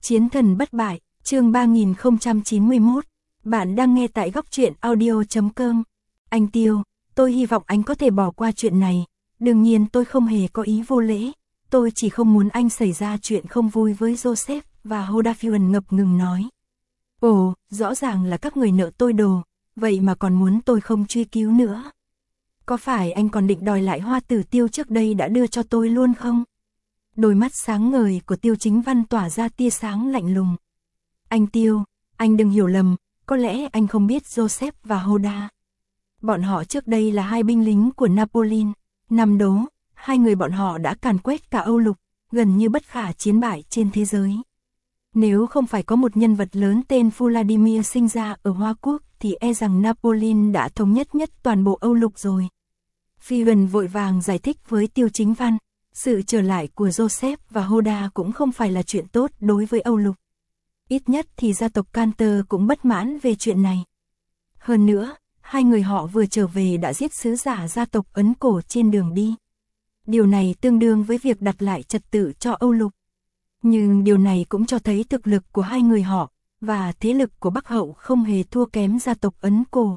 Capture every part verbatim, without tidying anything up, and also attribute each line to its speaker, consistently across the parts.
Speaker 1: Chiến thần bất bại, chương ba nghìn không trăm chín mươi mốt. Bạn đang nghe tại góc truyện audio chấm com. Anh Tiêu, tôi hy vọng anh có thể bỏ qua chuyện này. Đương nhiên tôi không hề có ý vô lễ. Tôi chỉ không muốn anh xảy ra chuyện không vui với Joseph và Hoda. Phewan ngập ngừng nói. Ồ, rõ ràng là các người nợ tôi đồ, vậy mà còn muốn tôi không truy cứu nữa. Có phải anh còn định đòi lại hoa tử Tiêu trước đây đã đưa cho tôi luôn không? Đôi mắt sáng ngời của Tiêu Chính Văn tỏa ra tia sáng lạnh lùng. Anh Tiêu, anh đừng hiểu lầm, có lẽ anh không biết Joseph và Hoda. Bọn họ trước đây là hai binh lính của Napoleon. Năm đó, hai người bọn họ đã càn quét cả Âu Lục, gần như bất khả chiến bại trên thế giới. Nếu không phải có một nhân vật lớn tên Vladimir sinh ra ở Hoa Quốc thì e rằng Napoleon đã thống nhất nhất toàn bộ Âu Lục rồi. Phewan vội vàng giải thích với Tiêu Chính Văn, sự trở lại của Joseph và Hoda cũng không phải là chuyện tốt đối với Âu Lục. Ít nhất thì gia tộc Cantor cũng bất mãn về chuyện này. Hơn nữa, hai người họ vừa trở về đã giết sứ giả gia tộc Ấn Cổ trên đường đi. Điều này tương đương với việc đặt lại trật tự cho Âu Lục. Nhưng điều này cũng cho thấy thực lực của hai người họ, và thế lực của Bắc Hậu không hề thua kém gia tộc Ấn Cổ.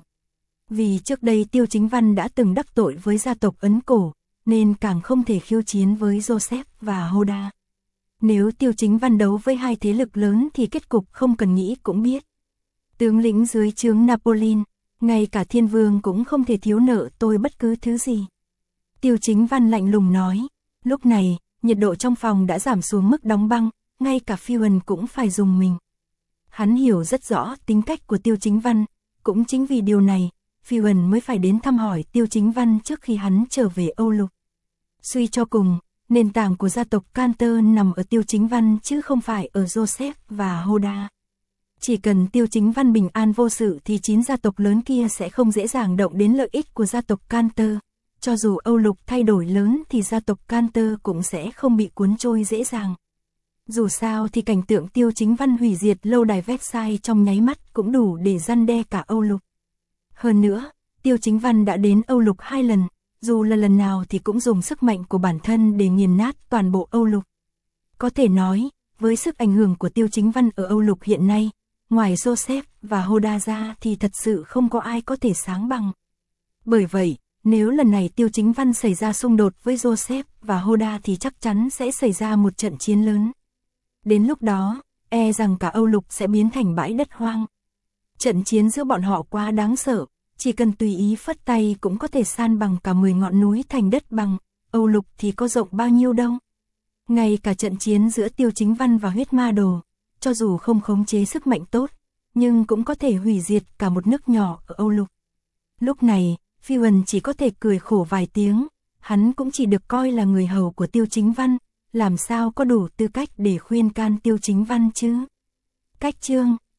Speaker 1: Vì trước đây Tiêu Chính Văn đã từng đắc tội với gia tộc Ấn Cổ, nên càng không thể khiêu chiến với Joseph và Hoda. Nếu Tiêu Chính Văn đấu với hai thế lực lớn thì kết cục không cần nghĩ cũng biết. Tướng lĩnh dưới trướng Napoleon, ngay cả Thiên Vương cũng không thể thiếu nợ tôi bất cứ thứ gì. Tiêu Chính Văn lạnh lùng nói. Lúc này, nhiệt độ trong phòng đã giảm xuống mức đóng băng, ngay cả Phewan cũng phải dùng mình. Hắn hiểu rất rõ tính cách của Tiêu Chính Văn, cũng chính vì điều này, Phewan mới phải đến thăm hỏi Tiêu Chính Văn trước khi hắn trở về Âu Lục. Suy cho cùng, nền tảng của gia tộc Cantor nằm ở Tiêu Chính Văn chứ không phải ở Joseph và Hoda. Chỉ cần Tiêu Chính Văn bình an vô sự thì chín gia tộc lớn kia sẽ không dễ dàng động đến lợi ích của gia tộc Cantor. Cho dù Âu Lục thay đổi lớn thì gia tộc Cantor cũng sẽ không bị cuốn trôi dễ dàng. Dù sao thì cảnh tượng Tiêu Chính Văn hủy diệt lâu đài Versailles trong nháy mắt cũng đủ để răn đe cả Âu Lục. Hơn nữa, Tiêu Chính Văn đã đến Âu Lục hai lần, dù là lần nào thì cũng dùng sức mạnh của bản thân để nghiền nát toàn bộ Âu Lục. Có thể nói, với sức ảnh hưởng của Tiêu Chính Văn ở Âu Lục hiện nay, ngoài Joseph và Hoda ra thì thật sự không có ai có thể sáng bằng. Bởi vậy, nếu lần này Tiêu Chính Văn xảy ra xung đột với Joseph và Hoda thì chắc chắn sẽ xảy ra một trận chiến lớn. Đến lúc đó, e rằng cả Âu Lục sẽ biến thành bãi đất hoang. Trận chiến giữa bọn họ quá đáng sợ, chỉ cần tùy ý phất tay cũng có thể san bằng cả mười ngọn núi thành đất bằng, Âu Lục thì có rộng bao nhiêu đâu. Ngay cả trận chiến giữa Tiêu Chính Văn và Huyết Ma Đồ, cho dù không khống chế sức mạnh tốt, nhưng cũng có thể hủy diệt cả một nước nhỏ ở Âu Lục. Lúc này, Phewan chỉ có thể cười khổ vài tiếng, hắn cũng chỉ được coi là người hầu của Tiêu Chính Văn, làm sao có đủ tư cách để khuyên can Tiêu Chính Văn chứ. Cách chương